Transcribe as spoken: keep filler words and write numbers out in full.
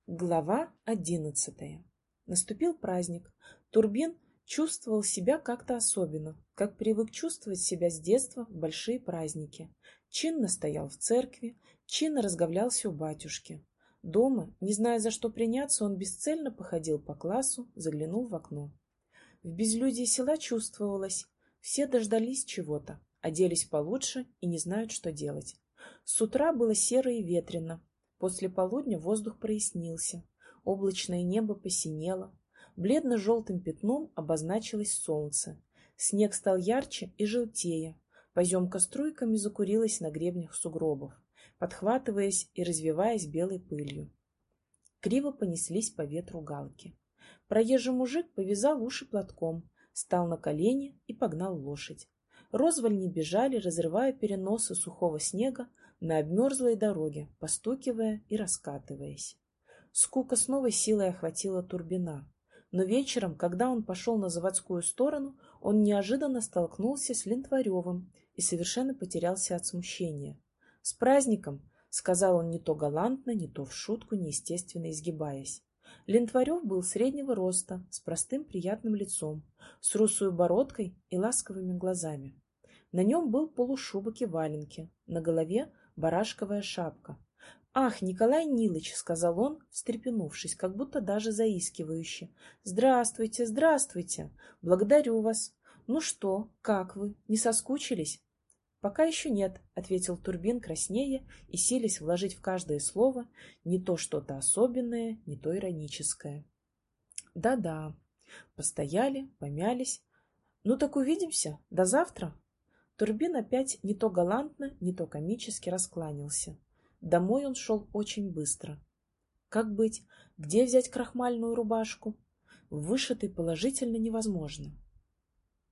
Глава одиннадцатая. Наступил праздник. Турбин чувствовал себя как-то особенно, как привык чувствовать себя с детства в большие праздники. Чинно стоял в церкви, чинно разговлялся у батюшки. Дома, не зная, за что приняться, он бесцельно походил по классу, заглянул в окно. В безлюдии села чувствовалось, все дождались чего-то, оделись получше и не знают, что делать. С утра было серо и ветрено. После полудня воздух прояснился, облачное небо посинело, бледно-желтым пятном обозначилось солнце. Снег стал ярче и желтее, поземка струйками закурилась на гребнях сугробов, подхватываясь и развиваясь белой пылью. Криво понеслись по ветру галки. Проезжий мужик повязал уши платком, стал на колени и погнал лошадь. Розвальни бежали, разрывая переносы сухого снега на обмерзлой дороге, постукивая и раскатываясь. Скука с новой силой охватила Турбина. Но вечером, когда он пошел на заводскую сторону, он неожиданно столкнулся с Лентваревым и совершенно потерялся от смущения. «С праздником!» — сказал он не то галантно, не то в шутку, неестественно изгибаясь. Лентварев был среднего роста, с простым приятным лицом, с русой бородкой и ласковыми глазами. На нем был полушубок и валенки, на голове барашковая шапка. «Ах, Николай Нилыч!» — сказал он, встрепенувшись, как будто даже заискивающе. «Здравствуйте, здравствуйте! Благодарю вас! Ну что, как вы, не соскучились?» «Пока еще нет», — ответил Турбин краснея и силясь вложить в каждое слово не то что-то особенное, не то ироническое. «Да-да». Постояли, помялись. «Ну так увидимся. До завтра». Турбин опять не то галантно, не то комически раскланялся. Домой он шел очень быстро. Как быть? Где взять крахмальную рубашку? Вышитой положительно невозможно.